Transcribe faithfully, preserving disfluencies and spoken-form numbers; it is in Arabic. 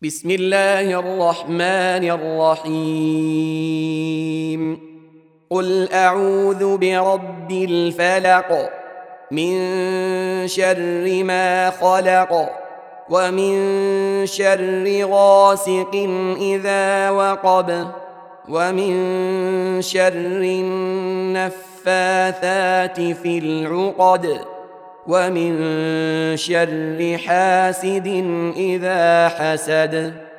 بسم الله الرحمن الرحيم قل أعوذ برب الفلق من شر ما خلق ومن شر غاسق إذا وقب ومن شر النفاثات في العقد ومن شر حاسد إذا حسد